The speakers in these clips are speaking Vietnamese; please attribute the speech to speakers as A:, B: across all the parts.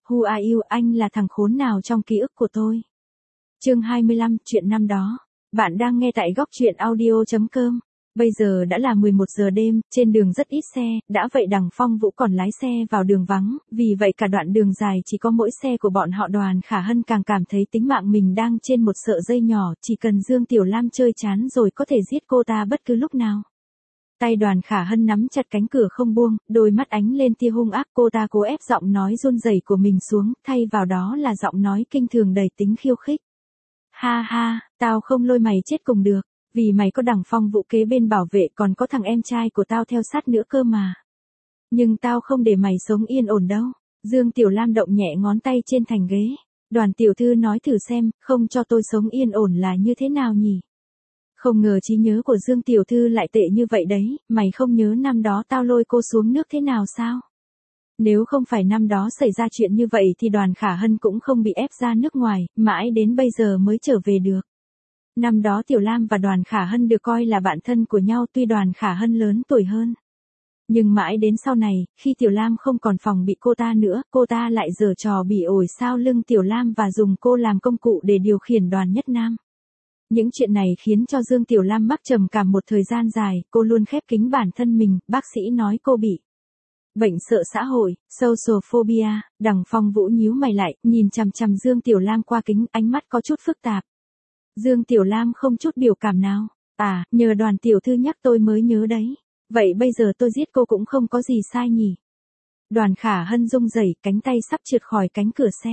A: Who are you, anh là thằng khốn nào trong ký ức của tôi. Chương 25, chuyện năm đó. Bạn đang nghe tại góc truyện audio.com. Bây giờ đã là 11 giờ đêm, trên đường rất ít xe, đã vậy Đằng Phong Vũ còn lái xe vào đường vắng, vì vậy cả đoạn đường dài chỉ có mỗi xe của bọn họ. Đoàn Khả Hân càng cảm thấy tính mạng mình đang trên một sợi dây nhỏ, chỉ cần Dương Tiểu Lam chơi chán rồi có thể giết cô ta bất cứ lúc nào. Tay Đoàn Khả Hân nắm chặt cánh cửa không buông, đôi mắt ánh lên tia hung ác. Cô ta cố ép giọng nói run rẩy của mình xuống, thay vào đó là giọng nói kinh thường đầy tính khiêu khích. Ha ha, tao không lôi mày chết cùng được, vì mày có Đằng Phong Vũ kế bên bảo vệ, còn có thằng em trai của tao theo sát nữa cơ mà. Nhưng tao không để mày sống yên ổn đâu. Dương Tiểu Lam động nhẹ ngón tay trên thành ghế. Đoàn tiểu thư nói thử xem, không cho tôi sống yên ổn là như thế nào nhỉ? Không ngờ trí nhớ của Dương tiểu thư lại tệ như vậy đấy, mày không nhớ năm đó tao lôi cô xuống nước thế nào sao? Nếu không phải năm đó xảy ra chuyện như vậy thì Đoàn Khả Hân cũng không bị ép ra nước ngoài, mãi đến bây giờ mới trở về được. Năm đó Tiểu Lam và Đoàn Khả Hân được coi là bạn thân của nhau, tuy Đoàn Khả Hân lớn tuổi hơn. Nhưng mãi đến sau này, khi Tiểu Lam không còn phòng bị cô ta nữa, cô ta lại giở trò bỉ ổi sau lưng Tiểu Lam và dùng cô làm công cụ để điều khiển Đoàn Nhất Nam. Những chuyện này khiến cho Dương Tiểu Lam mắc trầm cảm một thời gian dài, cô luôn khép kín bản thân mình, bác sĩ nói cô bị bệnh sợ xã hội, social phobia. Đằng Phong Vũ nhíu mày lại, nhìn chằm chằm Dương Tiểu Lam qua kính, ánh mắt có chút phức tạp. Dương Tiểu Lam không chút biểu cảm nào. À, nhờ Đoàn tiểu thư nhắc tôi mới nhớ đấy. Vậy bây giờ tôi giết cô cũng không có gì sai nhỉ? Đoàn Khả Hân rung rẩy, cánh tay sắp trượt khỏi cánh cửa xe.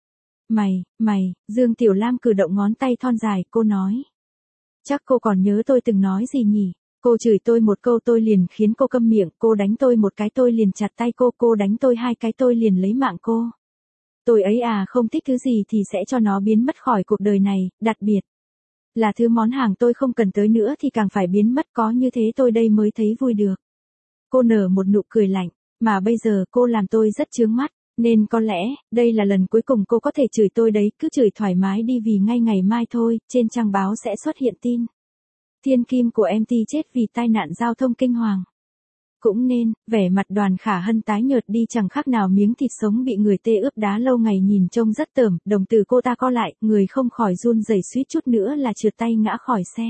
A: Mày, Dương Tiểu Lam cử động ngón tay thon dài, cô nói. Chắc cô còn nhớ tôi từng nói gì nhỉ? Cô chửi tôi một câu tôi liền khiến cô câm miệng, cô đánh tôi một cái tôi liền chặt tay cô đánh tôi hai cái tôi liền lấy mạng cô. Tôi ấy à, không thích thứ gì thì sẽ cho nó biến mất khỏi cuộc đời này, đặc biệt là thứ món hàng tôi không cần tới nữa thì càng phải biến mất, có như thế tôi đây mới thấy vui được. Cô nở một nụ cười lạnh, mà bây giờ cô làm tôi rất chướng mắt, nên có lẽ, đây là lần cuối cùng cô có thể chửi tôi đấy, cứ chửi thoải mái đi vì ngay ngày mai thôi, trên trang báo sẽ xuất hiện tin. Thiên kim của MT chết vì tai nạn giao thông kinh hoàng. Cũng nên, vẻ mặt Đoàn Khả Hân tái nhợt đi chẳng khác nào miếng thịt sống bị người tê ướp đá lâu ngày, nhìn trông rất tởm, đồng tử cô ta co lại, người không khỏi run rẩy, suýt chút nữa là trượt tay ngã khỏi xe.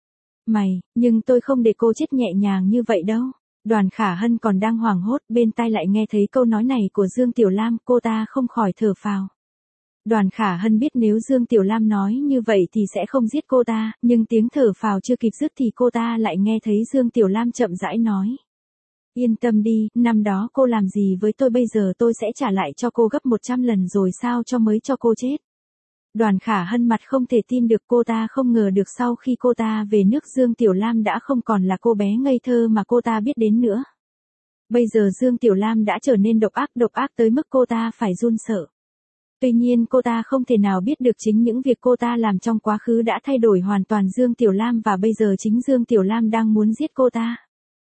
A: Nhưng tôi không để cô chết nhẹ nhàng như vậy đâu. Đoàn Khả Hân còn đang hoảng hốt, bên tai lại nghe thấy câu nói này của Dương Tiểu Lam, cô ta không khỏi thở phào. Đoàn Khả Hân biết nếu Dương Tiểu Lam nói như vậy thì sẽ không giết cô ta, nhưng tiếng thở phào chưa kịp dứt thì cô ta lại nghe thấy Dương Tiểu Lam chậm rãi nói. Yên tâm đi, năm đó cô làm gì với tôi bây giờ tôi sẽ trả lại cho cô gấp 100 lần rồi, sao cho mới cho cô chết. Đoàn Khả Hân mặt không thể tin được, cô ta không ngờ được sau khi cô ta về nước Dương Tiểu Lam đã không còn là cô bé ngây thơ mà cô ta biết đến nữa. Bây giờ Dương Tiểu Lam đã trở nên độc ác tới mức cô ta phải run sợ. Tuy nhiên cô ta không thể nào biết được chính những việc cô ta làm trong quá khứ đã thay đổi hoàn toàn Dương Tiểu Lam, và bây giờ chính Dương Tiểu Lam đang muốn giết cô ta.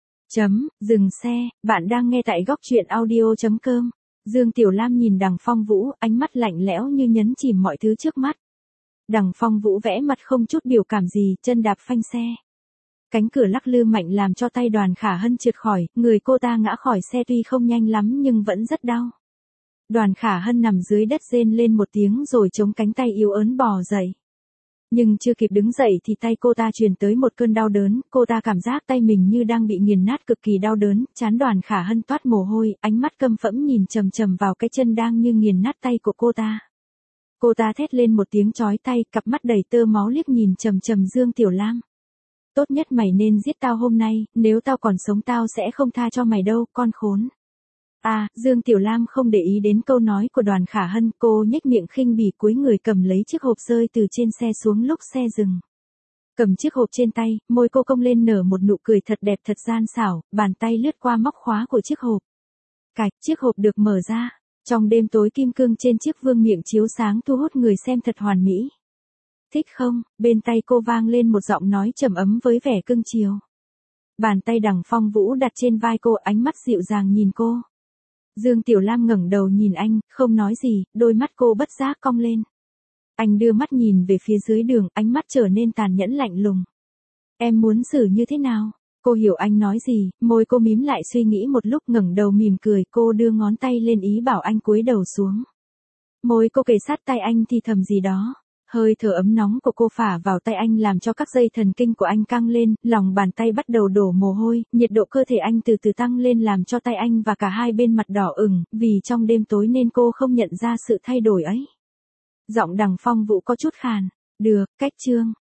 A: Dừng xe, bạn đang nghe tại góc truyện audio.com. Dương Tiểu Lam nhìn Đằng Phong Vũ, ánh mắt lạnh lẽo như nhấn chìm mọi thứ trước mắt. Đằng Phong Vũ vẽ mặt không chút biểu cảm gì, chân đạp phanh xe. Cánh cửa lắc lư mạnh làm cho tay Đoàn Khả Hân trượt khỏi, người cô ta ngã khỏi xe tuy không nhanh lắm nhưng vẫn rất đau. Đoàn Khả Hân nằm dưới đất rên lên một tiếng rồi chống cánh tay yếu ớn bò dậy. Nhưng chưa kịp đứng dậy thì tay cô ta truyền tới một cơn đau đớn, cô ta cảm giác tay mình như đang bị nghiền nát, cực kỳ đau đớn, trán Đoàn Khả Hân toát mồ hôi, ánh mắt căm phẫn nhìn chằm chằm vào cái chân đang như nghiền nát tay của cô ta. Cô ta thét lên một tiếng chói tai, cặp mắt đầy tơ máu liếc nhìn chằm chằm Dương Tiểu Lam. Tốt nhất mày nên giết tao hôm nay, nếu tao còn sống tao sẽ không tha cho mày đâu, con khốn. Dương Tiểu Lam không để ý đến câu nói của Đoàn Khả Hân, cô nhếch miệng khinh bỉ cúi người cầm lấy chiếc hộp rơi từ trên xe xuống lúc xe dừng. Cầm chiếc hộp trên tay, môi cô cong lên nở một nụ cười thật đẹp thật gian xảo, bàn tay lướt qua móc khóa của chiếc hộp. Cạch, chiếc hộp được mở ra. Trong đêm tối kim cương trên chiếc vương miện chiếu sáng thu hút người xem thật hoàn mỹ. Thích không? Bên tay cô vang lên một giọng nói trầm ấm với vẻ cưng chiều. Bàn tay Đằng Phong Vũ đặt trên vai cô, ánh mắt dịu dàng nhìn cô. Dương Tiểu Lam ngẩng đầu nhìn anh, không nói gì, đôi mắt cô bất giác cong lên. Anh đưa mắt nhìn về phía dưới đường, ánh mắt trở nên tàn nhẫn lạnh lùng. Em muốn xử như thế nào? Cô hiểu anh nói gì, môi cô mím lại suy nghĩ một lúc, ngẩng đầu mỉm cười, cô đưa ngón tay lên ý bảo anh cúi đầu xuống. Môi cô kề sát tay anh thì thầm gì đó. Hơi thở ấm nóng của cô phả vào tay anh làm cho các dây thần kinh của anh căng lên, lòng bàn tay bắt đầu đổ mồ hôi, nhiệt độ cơ thể anh từ từ tăng lên làm cho tay anh và cả hai bên mặt đỏ ửng, vì trong đêm tối nên cô không nhận ra sự thay đổi ấy. Giọng Đằng Phong Vũ có chút khàn. Được, cách Trương.